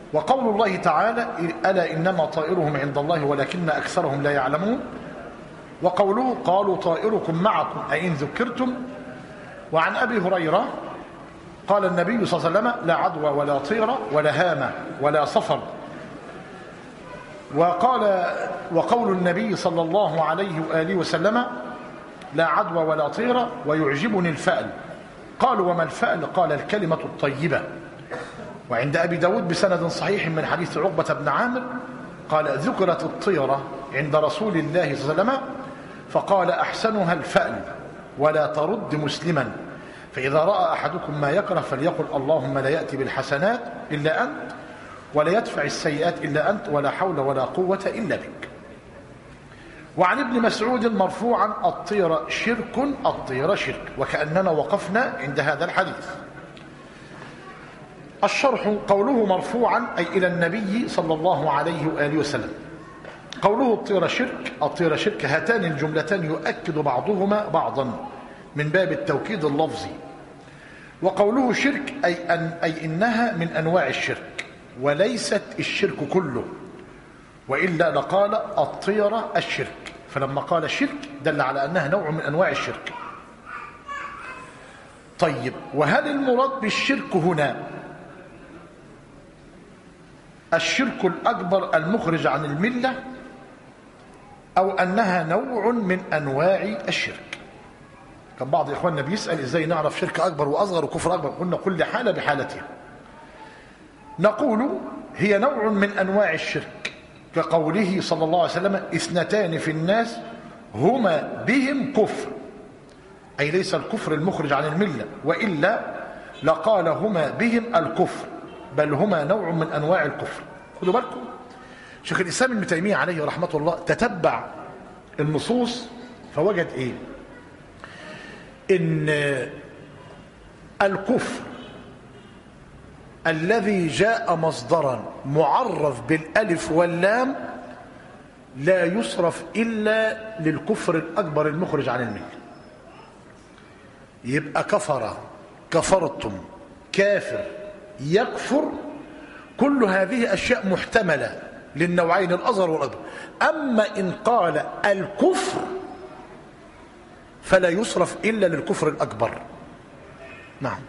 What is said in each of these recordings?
وقول الله تعالى ألا إنما طائرهم عند الله ولكن أكثرهم لا يعلمون. وقوله قالوا طائركم معكم أئن ذكرتم. وعن أبي هريرة قال النبي صلى الله عليه وسلم لا عدوى ولا طيرة ولا هامة ولا صفر. وقول النبي صلى الله عليه وآله وسلم لا عدوى ولا طيرة ويعجبني الفأل. قالوا وما الفأل؟ قال الكلمة الطيبة. وعند أبي داود بسند صحيح من حديث عقبة بن عامر قال ذكرت الطيرة عند رسول الله صلى الله عليه وسلم فقال أحسنها الفأل ولا ترد مسلما، فإذا رأى أحدكم ما يكره فليقل اللهم لا يأتي بالحسنات إلا أنت ولا يدفع السيئات إلا أنت ولا حول ولا قوة إلا بك. وعن ابن مسعود مرفوعا الطيرة شرك الطيرة شرك. وكأننا وقفنا عند هذا الحديث. الشرح قوله مرفوعا أي إلى النبي صلى الله عليه وآله وسلم. قوله الطيرة شرك الطيرة شرك هاتان الجملتان يؤكد بعضهما بعضا من باب التوكيد اللفظي. وقوله شرك أي إنها من أنواع الشرك وليست الشرك كله، وإلا لقال الطيرة الشرك، فلما قال الشرك دل على أنها نوع من أنواع الشرك. طيب، وهل المراد بالشرك هنا الشرك الأكبر المخرج عن الملة أو أنها نوع من أنواع الشرك؟ كان بعض إخواننا بيسأل إزاي نعرف شرك أكبر وأصغر وكفر أكبر. قلنا كل حالة بحالتها. نقول هي نوع من أنواع الشرك كقوله صلى الله عليه وسلم اثنتان في الناس هما بهم كفر، أي ليس الكفر المخرج عن الملة، وإلا لقال هما بهم الكفر، بل هما نوع من أنواع الكفر. خذوا بالكم، شيخ الإسلام ابن تيمية عليه رحمة الله تتبع النصوص فوجد إيه؟ إن الكفر الذي جاء مصدرا معرف بالألف واللام لا يصرف إلا للكفر الأكبر المخرج عن الملة. يبقى كفر، كفرتم، كافر، يكفر، كل هذه أشياء محتملة للنوعين الأصغر والأكبر. أما إن قال الكفر فلا يصرف إلا للكفر الأكبر. نعم،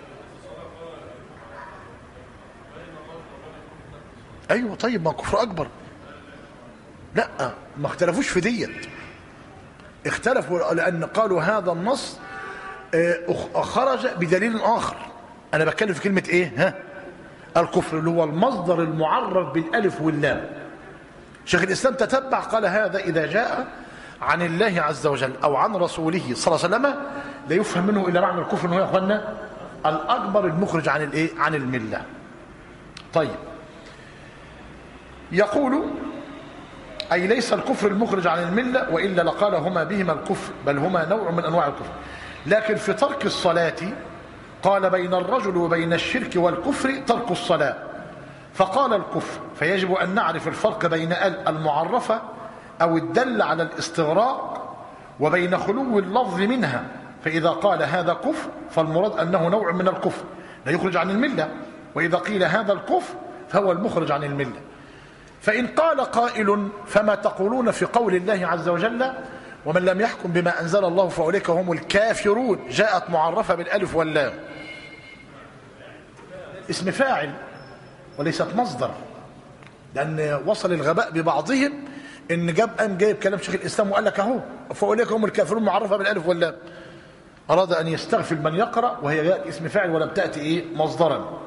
أيوة. طيب، ما كفر أكبر؟ لا، ما اختلفوش في ديت، اختلفوا لأن قالوا هذا النص خرج بدليل آخر. أنا بتكلم في كلمة إيه؟ الكفر اللي هو المصدر المعرف بالألف واللام. شيخ الإسلام تتبع قال هذا إذا جاء عن الله عز وجل أو عن رسوله صلى الله عليه وسلم لا يفهم منه إلا معنى الكفر إنه يا أخوانا الأكبر المخرج عن الإيه؟ عن الملة. طيب، يقول أي ليس الكفر المخرج عن الملة، وإلا لقال هما بهما الكفر، بل هما نوع من أنواع الكفر. لكن في ترك الصلاة قال بين الرجل وبين الشرك والكفر ترك الصلاة، فقال الكفر، فيجب أن نعرف الفرق بين المعرفة أو الدل على الاستغراق وبين خلو اللفظ منها. فإذا قال هذا كفر فالمراد أنه نوع من الكفر لا يخرج عن الملة، وإذا قيل هذا الكفر فهو المخرج عن الملة. فإن قال قائل فما تقولون في قول الله عز وجل ومن لم يحكم بما أنزل الله فأولئك هم الكافرون، جاءت معرفة بالألف واللام، اسم فاعل وليست مصدر، لأن وصل الغباء ببعضهم إن جايب كلام شيخ الإسلام وقال لك أهو فأولئك هم الكافرون معرفة بالألف واللام. أراد أن يستغفل من يقرأ وهي جاءت اسم فاعل ولم تأتي مصدرا.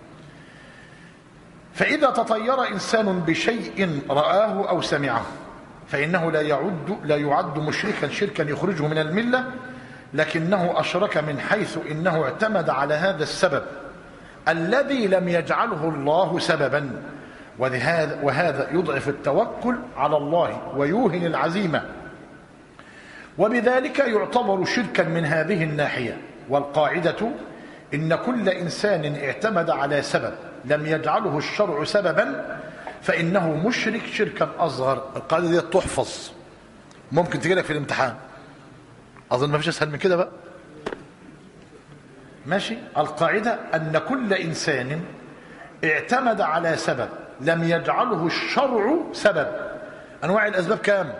فإذا تطير إنسان بشيء رآه أو سمعه فإنه لا يعد مشركا شركا يخرجه من الملة، لكنه أشرك من حيث إنه اعتمد على هذا السبب الذي لم يجعله الله سببا، وهذا يضعف التوكل على الله ويوهن العزيمة، وبذلك يعتبر شركا من هذه الناحية. والقاعدة إن كل إنسان اعتمد على سبب لم يجعله الشرع سببا فإنه مشرك شركا أصغر. القاعدة دي تحفظ، ممكن تجي لك في الامتحان، أظن ما فيش أسهل من كده بقى. ماشي، القاعدة أن كل إنسان اعتمد على سبب لم يجعله الشرع سبب. أنواع الأسباب كام؟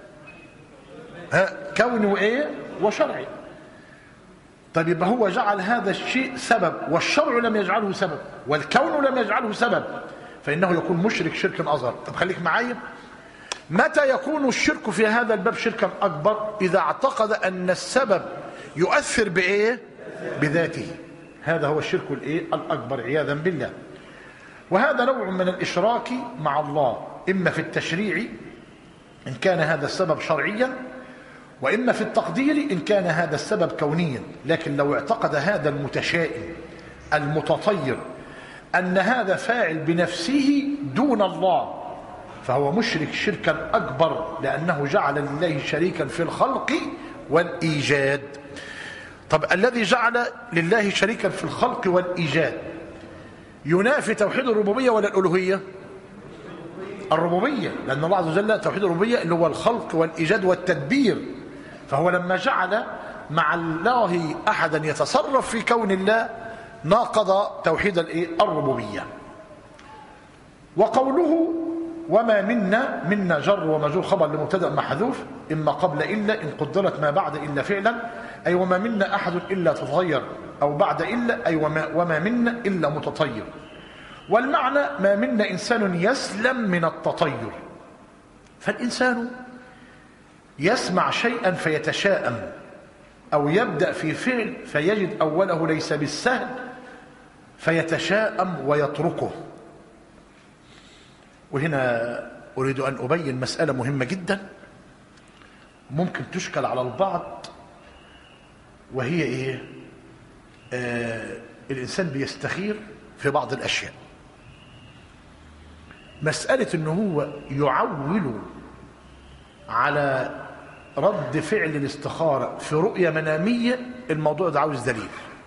كوني وإيه؟ وشرعي. طيب يبقى هو جعل هذا الشيء سبب والشرع لم يجعله سبب والكون لم يجعله سبب، فإنه يكون مشرك شركا أصغر. طب خليك معايا، متى يكون الشرك في هذا الباب شركا أكبر؟ إذا اعتقد أن السبب يؤثر بإيه؟ بذاته. هذا هو الشرك الإيه؟ الأكبر عياذا بالله. وهذا نوع من الإشراك مع الله، إما في التشريع إن كان هذا السبب شرعيا، وإما في التقدير إن كان هذا السبب كونيا. لكن لو اعتقد هذا المتشائم المتطير أن هذا فاعل بنفسه دون الله فهو مشرك شركا أكبر، لأنه جعل لله شريكا في الخلق والإيجاد. طب الذي جعل لله شريكا في الخلق والإيجاد ينافي توحيد الربوبية ولا الألوهية؟ الربوبية، لأن الله عز وجل توحيد الربوبية اللي هو الخلق والإيجاد والتدبير. فهو لما جعل مع الله أحدا يتصرف في كون الله ناقض توحيد الربوبية. وقوله وما منا جر ومجرور خبر لمبتدأ محذوف إما قبل إلا إن قدرت ما بعد إلا فعلا، أي وما منا أحد إلا تتطير، أو بعد إلا أي وما منا إلا متطير. والمعنى ما منا إنسان يسلم من التطير. فالإنسان يسمع شيئا فيتشاءم، أو يبدأ في فعل فيجد أوله ليس بالسهل فيتشاءم ويتركه. وهنا أريد أن أبين مسألة مهمة جدا ممكن تشكل على البعض، وهي إيه؟ الإنسان بيستخير في بعض الأشياء. مسألة أنه هو يعول على رد فعل الاستخارة في رؤية منامية، الموضوع ده عاوز دليل،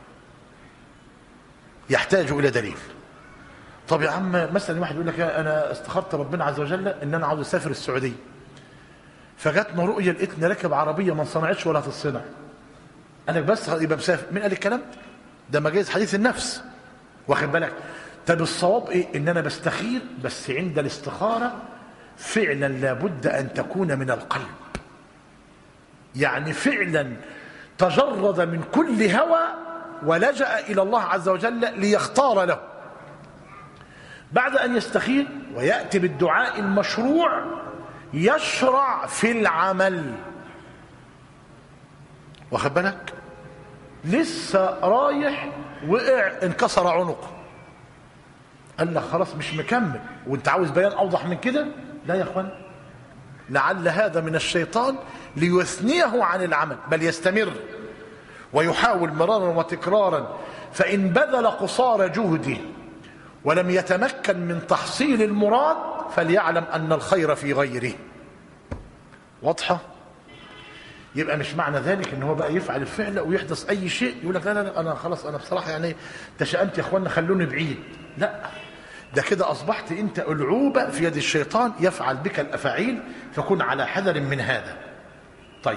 يحتاج إلى دليل. طب يا عم مثلا واحد يقول لك أنا استخرت ربنا عز وجل إن أنا عاوز أسافر السعودية، فجاتنا رؤية لقيتني راكب عربية ما صنعتش ولا هتتصنع، أنا بس يبقى مسافر. مين قال الكلام ده؟ مجاز حديث النفس، واخد بالك؟ طب الصواب إيه؟ إن أنا بستخير، بس عند الاستخارة فعلا لابد أن تكون من القلب، يعني فعلا تجرد من كل هوى ولجأ إلى الله عز وجل ليختار له. بعد أن يستخير ويأتي بالدعاء المشروع يشرع في العمل، واخد بالك؟ لسه رايح وقع انكسر عنقه، قال لك خلاص مش مكمل، وانت عاوز بيان أوضح من كده؟ لا يا اخوان، لعل هذا من الشيطان ليثنيه عن العمل، بل يستمر ويحاول مرارا وتكرارا، فإن بذل قصارى جهده ولم يتمكن من تحصيل المراد فليعلم أن الخير في غيره. واضحة؟ يبقى مش معنى ذلك ان هو بقى يفعل الفعل ويحدث اي شيء يقول لك لا لا لا انا خلاص انا بصراحه يعني تشأمت يا اخوانا خلوني بعيد. لا، ده كده اصبحت انت العوبه في يد الشيطان يفعل بك الافاعيل، فكن على حذر من هذا. طيب،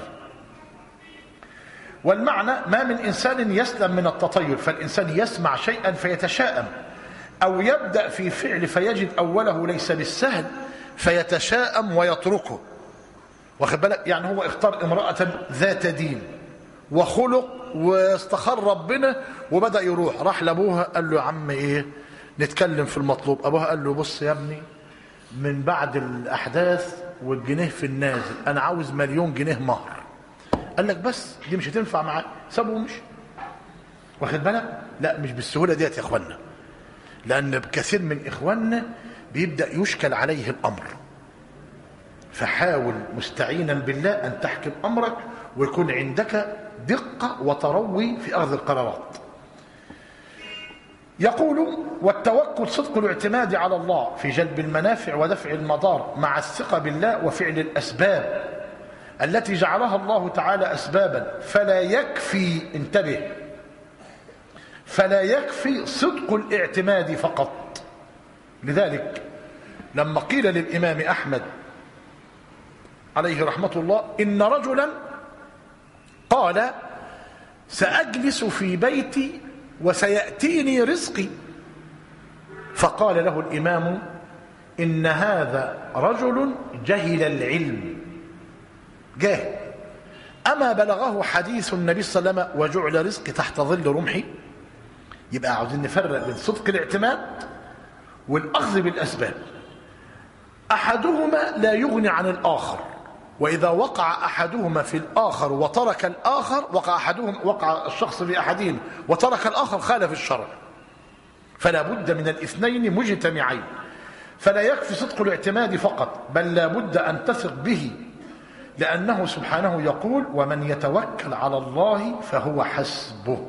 والمعنى ما من انسان يسلم من التطير، فالانسان يسمع شيئا فيتشاءم، او يبدأ في فعل فيجد اوله ليس بالسهل فيتشاءم ويتركه، واخد بالك؟ يعني هو اختار امرأة ذات دين وخلق واستخر ربنا وبدأ يروح، راح لابوها قال له يا عم ايه نتكلم في المطلوب. ابوها قال له بص يا ابني من بعد الاحداث والجنيه في النازل انا عاوز 1,000,000 جنيه مهر. قال لك بس دي مش هتنفع معاه، سابه ومشي، واخد بالك؟ لا مش بالسهولة ديت يا اخوانا، لان كثير من اخواننا بيبدأ يشكل عليه الامر، فحاول مستعينا بالله أن تحكم أمرك ويكون عندك دقة وتروي في أخذ القرارات. يقول والتوكل صدق الاعتماد على الله في جلب المنافع ودفع المضار مع الثقة بالله وفعل الأسباب التي جعلها الله تعالى أسبابا، فلا يكفي، انتبه، فلا يكفي صدق الاعتماد فقط. لذلك لما قيل للإمام أحمد عليه رحمة الله إن رجلا قال سأجلس في بيتي وسيأتيني رزقي، فقال له الإمام: إن هذا رجل جهل العلم جاهل. أما بلغه حديث النبي صلى الله عليه وسلم وجعل رزقي تحت ظل رمحي؟ يبقى عاوزين نفرق بين صدق الاعتماد والأخذ بالأسباب. أحدهما لا يغني عن الآخر، وإذا وقع أحدهما في الآخر وترك الآخر، وقع الشخص في أحدهم وترك الآخر، خالف الشرع. فلا بد من الاثنين مجتمعين. فلا يكفي صدق الاعتماد فقط، بل لا بد أن تثق به، لأنه سبحانه يقول: ومن يتوكل على الله فهو حسبه.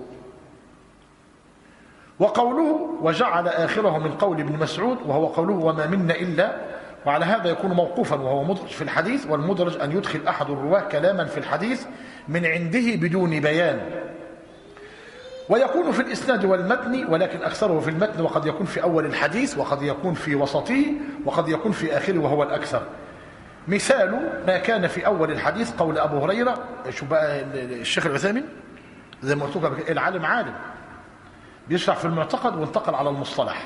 وقوله وجعل آخره من قول ابن مسعود، وهو قوله: وما منا إلا، وعلى هذا يكون موقوفا وهو مدرج في الحديث. والمدرج أن يدخل أحد الرواة كلاما في الحديث من عنده بدون بيان، ويكون في الإسناد والمتن، ولكن أكثره في المتن، وقد يكون في أول الحديث، وقد يكون في وسطه، وقد يكون في آخره وهو الأكثر. مثال ما كان في أول الحديث قول أبو هريرة. شو بقى الشيخ العثيمين زي ما قلت لكم، العالم عالم بيشرح في المعتقد وانتقل على المصطلح.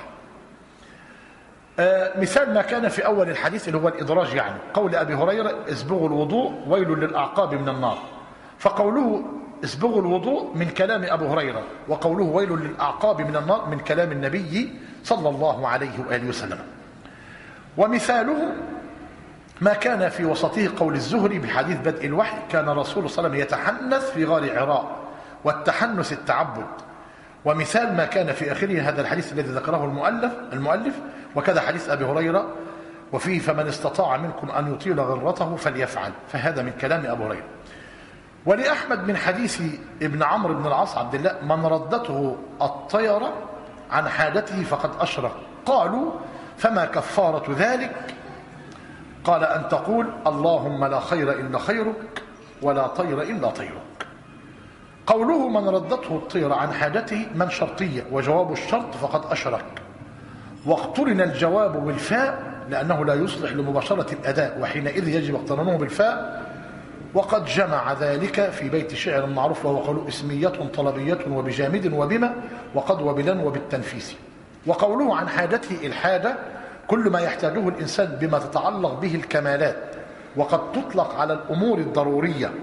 مثال ما كان في أول الحديث اللي هو الإدراج، يعني قول أبي هريرة: اسبغوا الوضوء ويل للأعقاب من النار. فقوله اسبغوا الوضوء من كلام أبو هريرة، وقوله ويل للأعقاب من النار من كلام النبي صلى الله عليه وآله وسلم. ومثاله ما كان في وسطه قول الزهري بحديث بدء الوحي: كان رسول صلى الله عليه وسلم يتحنث في غار عراء، والتحنث التعبد. ومثال ما كان في آخره هذا الحديث الذي ذكره المؤلف، وكذا حديث أبي هريرة وفيه: فمن استطاع منكم أن يطيل غرته فليفعل. فهذا من كلام أبو هريرة. ولأحمد من حديث ابن عمرو بن العاص عبد الله: من ردته الطيرة عن حاجته فقد أشرك. قالوا: فما كفارة ذلك؟ قال: أن تقول اللهم لا خير إلا خيرك ولا طير إلا طيرك. قوله من ردته الطير عن حاجته من شرطية، وجواب الشرط فقد أشرك. واقترن الجواب بالفاء لأنه لا يصلح لمباشرة الأداء، وحينئذ يجب اقترانه بالفاء. وقد جمع ذلك في بيت شعر معروف، وهو قوله: اسمية طلبية وبجامد وبما وقد وبلن وبالتنفيس. وقوله عن حاجته الحاجة كل ما يحتاجه الإنسان بما تتعلق به الكمالات، وقد تطلق على الأمور الضرورية.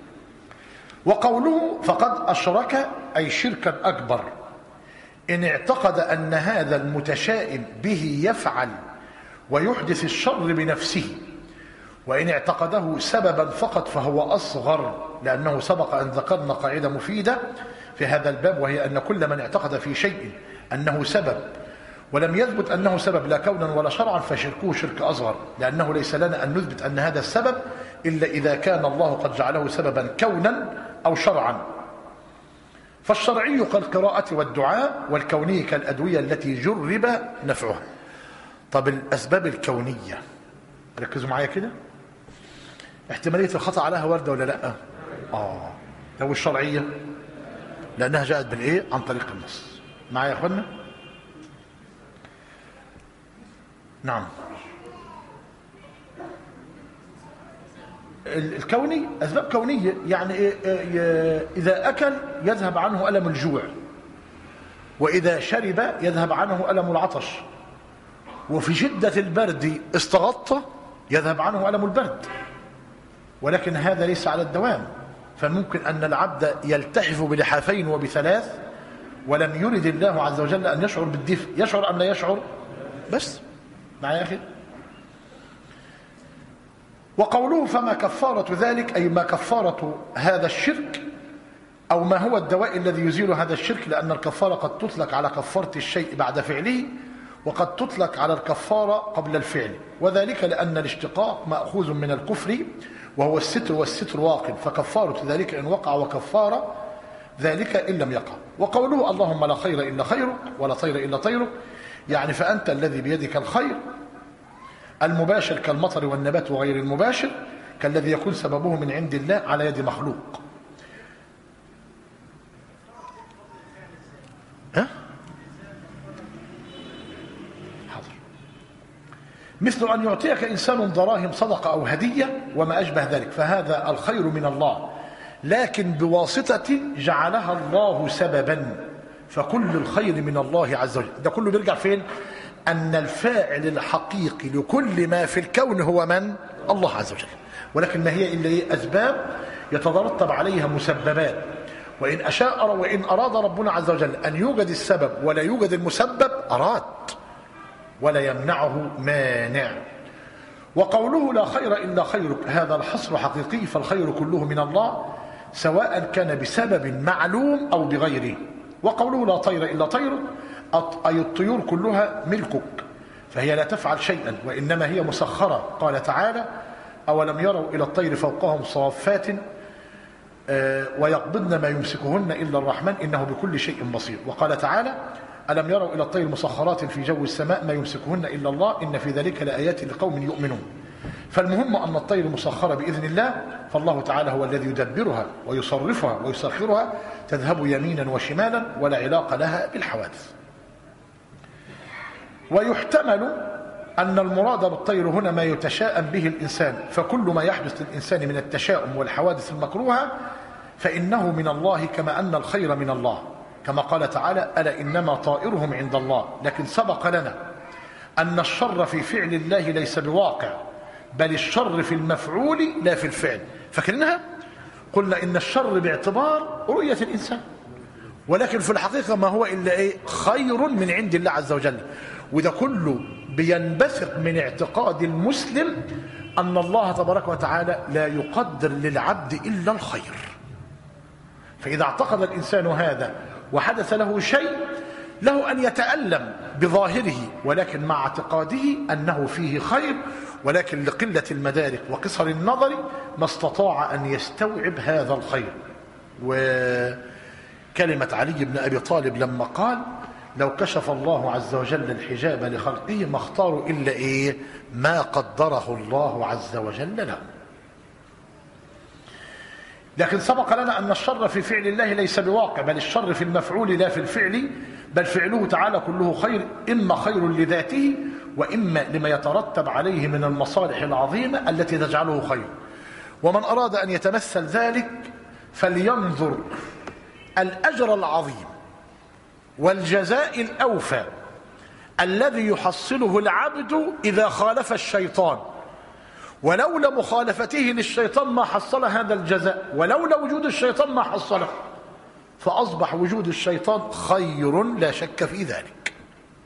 وقوله فقد أشرك أي شركا أكبر، إن اعتقد أن هذا المتشائم به يفعل ويحدث الشر بنفسه، وإن اعتقده سببا فقط فهو أصغر، لأنه سبق أن ذكرنا قاعدة مفيدة في هذا الباب، وهي أن كل من اعتقد في شيء أنه سبب ولم يثبت أنه سبب لا كونا ولا شرعا فشركه شرك أصغر، لأنه ليس لنا أن نثبت أن هذا السبب إلا إذا كان الله قد جعله سببا كونا أو شرعا. فالشرعي كالقراءة والدعاء، والكوني كالأدوية التي جرب نفعها. طب الأسباب الكونية ركزوا معايا كده، احتمالية الخطأ عليها واردة ولا لا؟ لو الشرعية لأنها جاءت بالإيه؟ عن طريق النص. معايا يا أخوانا؟ نعم. الكوني أسباب كونية، يعني إذا أكل يذهب عنه ألم الجوع، وإذا شرب يذهب عنه ألم العطش، وفي شدة البرد استغطى يذهب عنه ألم البرد. ولكن هذا ليس على الدوام، فممكن أن العبد يلتحف بلحافين وبثلاث ولم يرد الله عز وجل أن يشعر بالدفء، يشعر أم لا يشعر؟ بس معايا يا أخي. وقوله فما كفارة ذلك أي ما كفارة هذا الشرك، أو ما هو الدواء الذي يزيل هذا الشرك، لأن الكفارة قد تطلق على كفارة الشيء بعد فعله، وقد تطلق على الكفارة قبل الفعل، وذلك لأن الاشتقاق مأخوذ من الكفر وهو الستر، والستر واقع، فكفارة ذلك إن وقع وكفارة ذلك إن لم يقع. وقوله اللهم لا خير إلا خيرك ولا طير إلا طيرك، يعني فأنت الذي بيدك الخير المباشر كالمطر والنبات، وغير المباشر كالذي يكون سببه من عند الله على يد مخلوق. حاضر. مثل أن يعطيك إنسان دراهم صدقة أو هدية وما أشبه ذلك، فهذا الخير من الله، لكن بواسطة جعلها الله سببا، فكل الخير من الله عز وجل. ده كله بيرجع فين؟ أن الفاعل الحقيقي لكل ما في الكون هو من؟ الله عز وجل. ولكن ما هي إلا أسباب يترتب عليها مسببات، وإن أشاء وإن أراد ربنا عز وجل أن يوجد السبب ولا يوجد المسبب أراد، ولا يمنعه مانع. وقوله لا خير إلا خيرك هذا الحصر حقيقي، فالخير كله من الله سواء كان بسبب معلوم أو بغيره. وقوله لا طير إلا طيرك أي الطيور كلها ملكك، فهي لا تفعل شيئا وإنما هي مسخرة. قال تعالى أولم يروا إلى الطير فوقهم صافات ويقبضن ما يمسكهن إلا الرحمن إنه بكل شيء بصير. وقال تعالى ألم يروا إلى الطير مسخرات في جو السماء ما يمسكهن إلا الله إن في ذلك لآيات لقوم يؤمنون. فالمهم أن الطير مسخرة بإذن الله، فالله تعالى هو الذي يدبرها ويصرفها ويسخرها تذهب يمينا وشمالا ولا علاقة لها بالحوادث. ويحتمل أن المراد بالطير هنا ما يتشاءم به الإنسان، فكل ما يحدث للإنسان من التشاؤم والحوادث المكروهة فإنه من الله، كما أن الخير من الله، كما قال تعالى ألا إنما طائرهم عند الله. لكن سبق لنا أن الشر في فعل الله ليس بواقع، بل الشر في المفعول لا في الفعل. فاكرينها؟ قلنا إن الشر باعتبار رؤية الإنسان، ولكن في الحقيقة ما هو إلا خير من عند الله عز وجل. وده كله بينبثق من اعتقاد المسلم أن الله تبارك وتعالى لا يقدر للعبد إلا الخير. فإذا اعتقد الإنسان هذا وحدث له شيء له أن يتألم بظاهره، ولكن مع اعتقاده أنه فيه خير، ولكن لقلة المدارك وقصر النظر ما استطاع أن يستوعب هذا الخير. وكلمة علي بن أبي طالب لما قال لو كشف الله عز وجل الحجاب لخلقه ما اختاروا إلا ما قدره الله عز وجل له. لكن سبق لنا أن الشر في فعل الله ليس بواقع، بل الشر في المفعول لا في الفعل، بل فعله تعالى كله خير، إما خير لذاته وإما لما يترتب عليه من المصالح العظيمة التي تجعله خير. ومن أراد أن يتمثل ذلك فلينظر الأجر العظيم والجزاء الأوفى الذي يحصله العبد إذا خالف الشيطان، ولولا مخالفته للشيطان ما حصل هذا الجزاء، ولولا وجود الشيطان ما حصله، فأصبح وجود الشيطان خير لا شك في ذلك.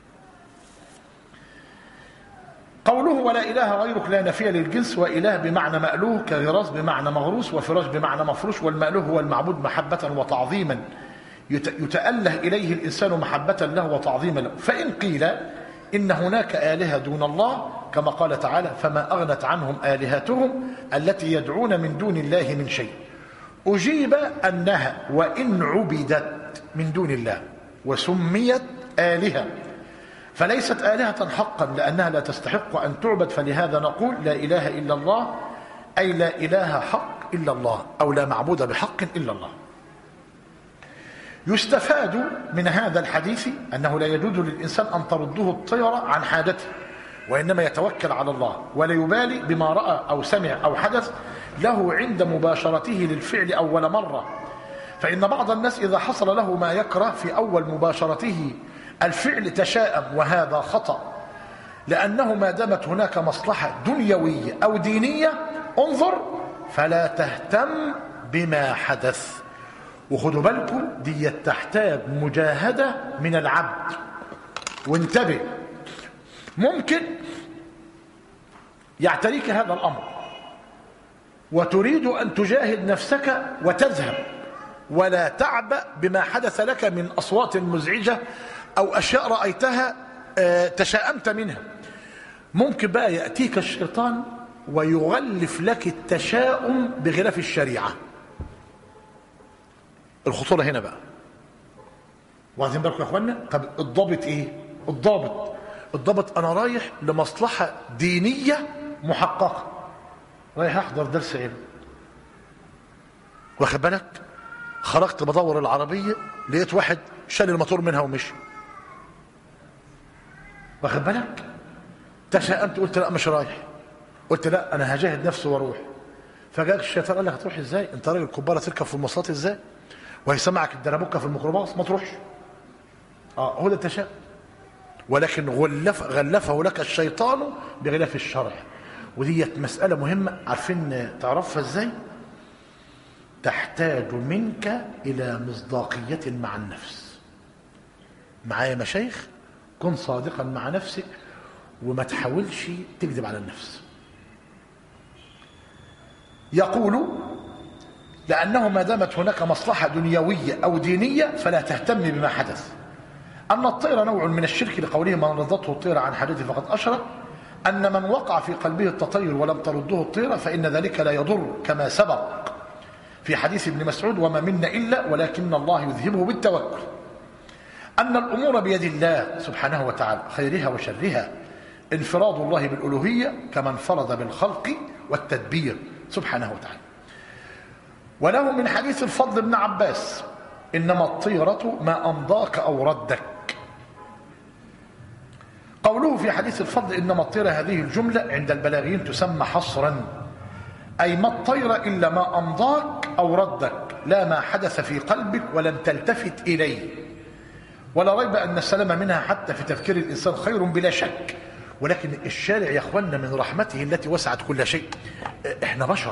قوله ولا إله غيرك لا نفي للجنس، وإله بمعنى مألوه كغراس بمعنى مغروس، وفراش بمعنى مفروش، والمألوه هو المعبود محبة وتعظيما يتأله إليه الإنسان محبة له وتعظيما له. فإن قيل إن هناك آلهة دون الله كما قال تعالى فما أغنت عنهم آلهتهم التي يدعون من دون الله من شيء، أجيب أنها وإن عبدت من دون الله وسميت آلهة فليست آلهة حقا لأنها لا تستحق أن تعبد، فلهذا نقول لا إله إلا الله، أي لا إله حق إلا الله، أو لا معبود بحق إلا الله. يستفاد من هذا الحديث أنه لا يجوز للإنسان أن ترده الطيرة عن حاجته، وإنما يتوكل على الله ولا يبالي بما رأى أو سمع أو حدث له عند مباشرته للفعل أول مرة. فإن بعض الناس إذا حصل له ما يكره في أول مباشرته الفعل تشاءم، وهذا خطأ، لأنه ما دامت هناك مصلحة دنيوية أو دينية انظر فلا تهتم بما حدث. وخدوا بالكم دي تحتاج مجاهدة من العبد، وانتبه ممكن يعتريك هذا الأمر وتريد أن تجاهد نفسك وتذهب ولا تعبأ بما حدث لك من أصوات مزعجة أو أشياء رأيتها تشاءمت منها. ممكن بقى يأتيك الشيطان ويغلف لك التشاؤم بغلاف الشريعة. الخطورة هنا بقى، واخدين بالكم يا اخوانا؟ طب الضابط ايه؟ الضابط انا رايح لمصلحة دينية محققة، رايح احضر درس علم، واخد بالك؟ خرجت بدور العربية لقيت واحد شال الموتور منها ومشي، واخد بالك؟ تشاءمت قلت لا مش رايح، قلت لا انا هجاهد نفسي واروح. فجاء الشيطان قال لك هتروح ازاي؟ انت راجل كبارة تركب في المواصلات ازاي؟ وهيسمعك الدربكه في الميكروباص ما تروحش. هو ده التشاؤم. ولكن غلفه لك الشيطان بغلاف الشرع. وديت مسألة مهمة، عارفين تعرفها ازاي؟ تحتاج منك إلى مصداقية مع النفس. معايا مشايخ؟ كن صادقا مع نفسك وما تحاولش تكذب على النفس. يقول لأنه ما دامت هناك مصلحة دنيوية أو دينية فلا تهتم بما حدث. أن الطير نوع من الشرك لقوله من رضته الطير عن حاجته فقد أشرك. أن من وقع في قلبه التطير ولم ترده الطير فإن ذلك لا يضر كما سبق في حديث ابن مسعود وما منا إلا ولكن الله يذهبه بالتوكل. أن الأمور بيد الله سبحانه وتعالى خيرها وشرها. انفراد الله بالألوهية كما انفرد بالخلق والتدبير سبحانه وتعالى. وله من حديث الفضل بن عباس إنما الطيرة ما أمضاك أو ردك. قوله في حديث الفضل إنما الطيرة هذه الجملة عند البلاغيين تسمى حصرا، أي ما الطير إلا ما أمضاك أو ردك، لا ما حدث في قلبك ولم تلتفت إليه. ولا ريب أن السلام منها حتى في تفكير الإنسان خير بلا شك. ولكن الشارع يا أخوانا من رحمته التي وسعت كل شيء، إحنا بشر،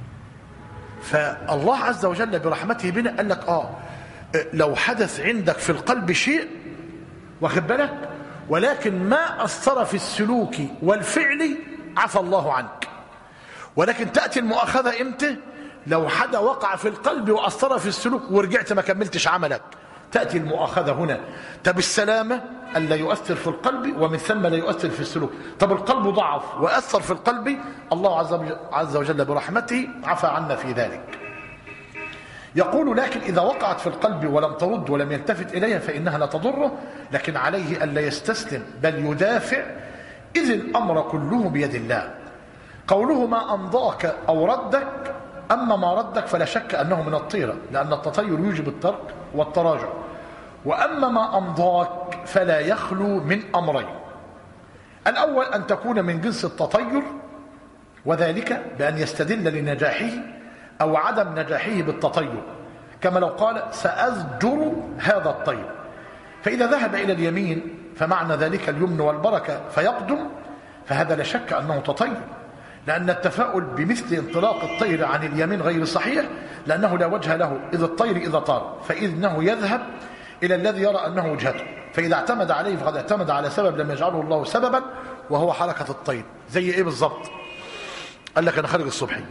فالله عز وجل برحمته بنا قال لك لو حدث عندك في القلب شيء واخد بالك ولكن ما أثر في السلوك والفعل عفى الله عنك. ولكن تأتي المؤاخذة إمتى؟ لو حدا وقع في القلب وأثر في السلوك ورجعت ما كملتش عملك، تأتي المؤاخذة هنا. طب السلامة ألا يؤثر في القلب ومن ثم لا يؤثر في السلوك. طب القلب ضعف وأثر في القلب، الله عز وجل برحمته عفى عنا في ذلك. يقول لكن إذا وقعت في القلب ولم ترد ولم يلتفت إليها فإنها لا تضره، لكن عليه ألا يستسلم بل يدافع، إذ الأمر كله بيد الله. قوله ما أمضاك أو ردك، أما ما ردك فلا شك أنه من الطيرة لأن التطير يوجب الترك والتراجع. وأما ما أمضاك فلا يخلو من أمرين: الأول أن تكون من جنس التطير، وذلك بأن يستدل لنجاحه أو عدم نجاحه بالتطير، كما لو قال سأزجر هذا الطير، فإذا ذهب إلى اليمين فمعنى ذلك اليمن والبركة فيقدم، فهذا لا شك أنه تطير، لأن التفاؤل بمثل انطلاق الطير عن اليمين غير صحيح، لأنه لا وجه له إذ الطير إذا طار، فإنه يذهب إلى الذي يرى أنه وجهته، فإذا اعتمد عليه فقد اعتمد على سبب لم يجعله الله سببا وهو حركة الطير. زي إيه بالضبط؟ قال لك أنا خارج الصبحي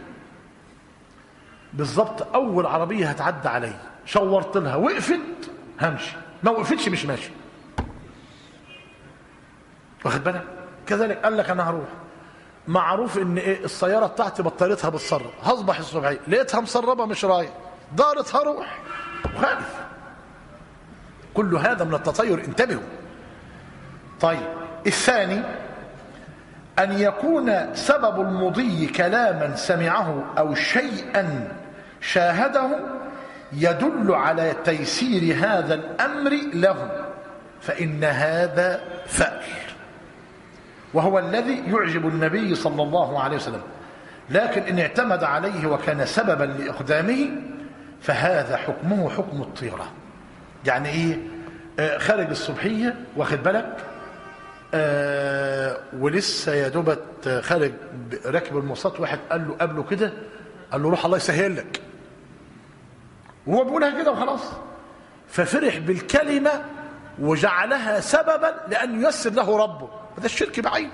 بالضبط، أول عربية هتعدى علي شورت لها وقفت همشي، ما وقفتش مش ماشي، واخد بالك؟ كذلك قال لك أنا هروح، معروف ان ايه السياره بتاعتي بطاريتها بتسرب، هصبح الصبحيه لقيتها مسربه مش رايح، دارت هروح، مخالف. كل هذا من التطير، انتبهوا. طيب الثاني ان يكون سبب المضي كلاما سمعه او شيئا شاهده يدل على تيسير هذا الامر له، فان هذا فأل، وهو الذي يعجب النبي صلى الله عليه وسلم. لكن إن اعتمد عليه وكان سببا لإقدامه فهذا حكمه حكم الطيرة. يعني إيه؟ خارج الصبحية واخد بالك ولسه يا دوبت خارج راكب المواصلات، واحد قال له قبله كده، قال له روح الله يسهل لك، وهو بيقولها كده وخلاص، ففرح بالكلمة وجعلها سببا لأن ييسر له ربه، هذا الشرك بعين.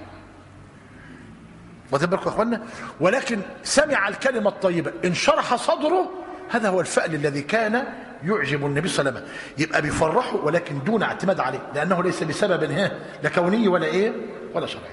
واخد بالكم يا اخوانا؟ ولكن سمع الكلمه الطيبه انشرح صدره، هذا هو الفأل الذي كان يعجب النبي صلى الله عليه وسلم، يبقى بيفرحه ولكن دون اعتماد عليه، لانه ليس بسبب لا كوني ولا ايه ولا شرعي.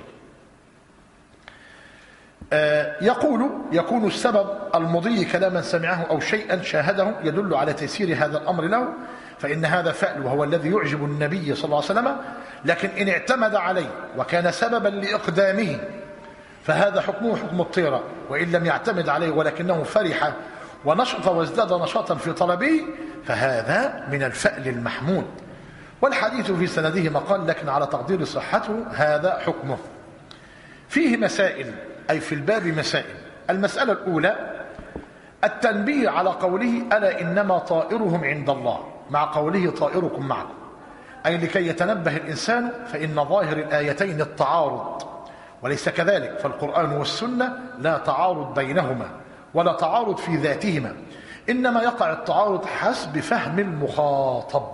يقول يكون السبب المضي كلاما سمعه او شيئا شاهده يدل على تيسير هذا الامر له، فإن هذا فأل وهو الذي يعجب النبي صلى الله عليه وسلم. لكن إن اعتمد عليه وكان سببا لإقدامه فهذا حكمه حكم الطيرة، وإن لم يعتمد عليه ولكنه فرح ونشط وازداد نشاطا في طلبه فهذا من الفأل المحمود. والحديث في سنده مقال، لكن على تقدير صحته هذا حكمه. فيه مسائل، أي في الباب مسائل. المسألة الأولى التنبيه على قوله ألا إنما طائرهم عند الله، مع قوله طائركم معكم، أي لكي يتنبه الإنسان، فإن ظاهر الآيتين التعارض، وليس كذلك، فالقرآن والسنة لا تعارض بينهما ولا تعارض في ذاتهما، إنما يقع التعارض حسب فهم المخاطب.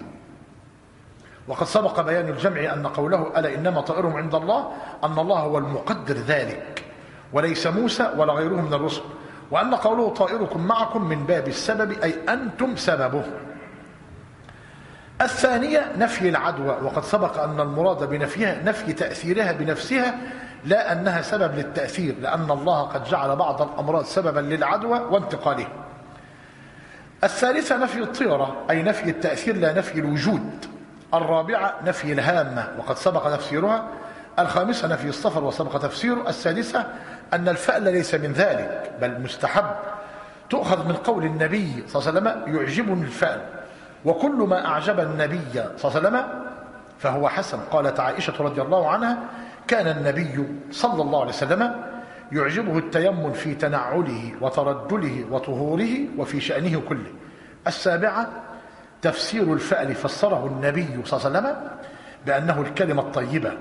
وقد سبق بيان الجمع أن قوله ألا إنما طائرهم عند الله أن الله هو المقدر ذلك وليس موسى ولا غيره من الرسل، وأن قوله طائركم معكم من باب السبب أي أنتم سببه. الثانية نفي العدوى، وقد سبق أن المراد بنفيها نفي تأثيرها بنفسها لا أنها سبب للتأثير، لأن الله قد جعل بعض الأمراض سببا للعدوى وانتقالها. الثالثة نفي الطيرة أي نفي التأثير لا نفي الوجود. الرابعة نفي الهامة، وقد سبق تفسيرها. الخامسة نفي السفر وسبق تفسيره. السادسة أن الفأل ليس من ذلك بل مستحب، تؤخذ من قول النبي صلى الله عليه وسلم يعجبني الفأل، وكل ما أعجب النبي صلى الله عليه وسلم فهو حسن. قالت عائشة رضي الله عنها كان النبي صلى الله عليه وسلم يعجبه التيمم في تنعله وترجله وطهوره وفي شأنه كله. السابعة تفسير الفأل، فسره النبي صلى الله عليه وسلم بأنه الكلمة الطيبة،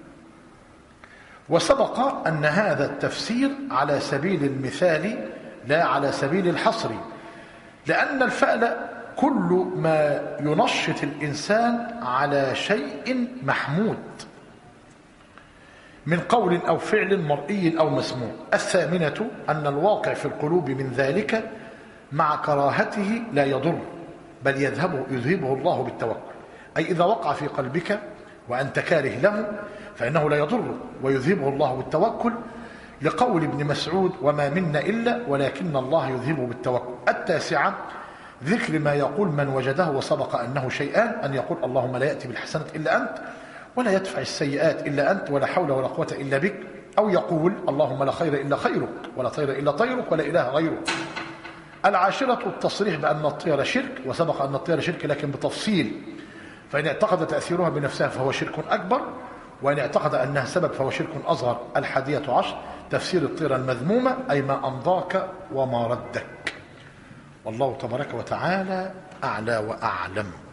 وسبق أن هذا التفسير على سبيل المثال لا على سبيل الحصر، لأن الفأل كل ما ينشط الإنسان على شيء محمود من قول أو فعل مرئي أو مسموع. الثامنة أن الواقع في القلوب من ذلك مع كراهته لا يضر بل يذهبه الله بالتوكل، أي إذا وقع في قلبك وأنت كاره له فإنه لا يضر ويذهبه الله بالتوكل، لقول ابن مسعود وما منا إلا ولكن الله يذهبه بالتوكل. التاسعة ذكر ما يقول من وجده، وسبق أنه شيئان، أن يقول اللهم لا يأتي بالحسنة إلا أنت ولا يدفع السيئات إلا أنت ولا حول ولا قوة إلا بك، أو يقول اللهم لا خير إلا خيرك ولا طير إلا طيرك ولا إله غيرك. العاشرة التصريح بأن الطير شرك، وسبق أن الطير شرك لكن بتفصيل، فإن اعتقد تأثيرها بنفسها فهو شرك أكبر، وإن اعتقد أنها سبب فهو شرك أصغر. 11 تفسير الطير المذمومة أي ما أمضاك وما ردك. والله تبارك وتعالى أعلى وأعلم.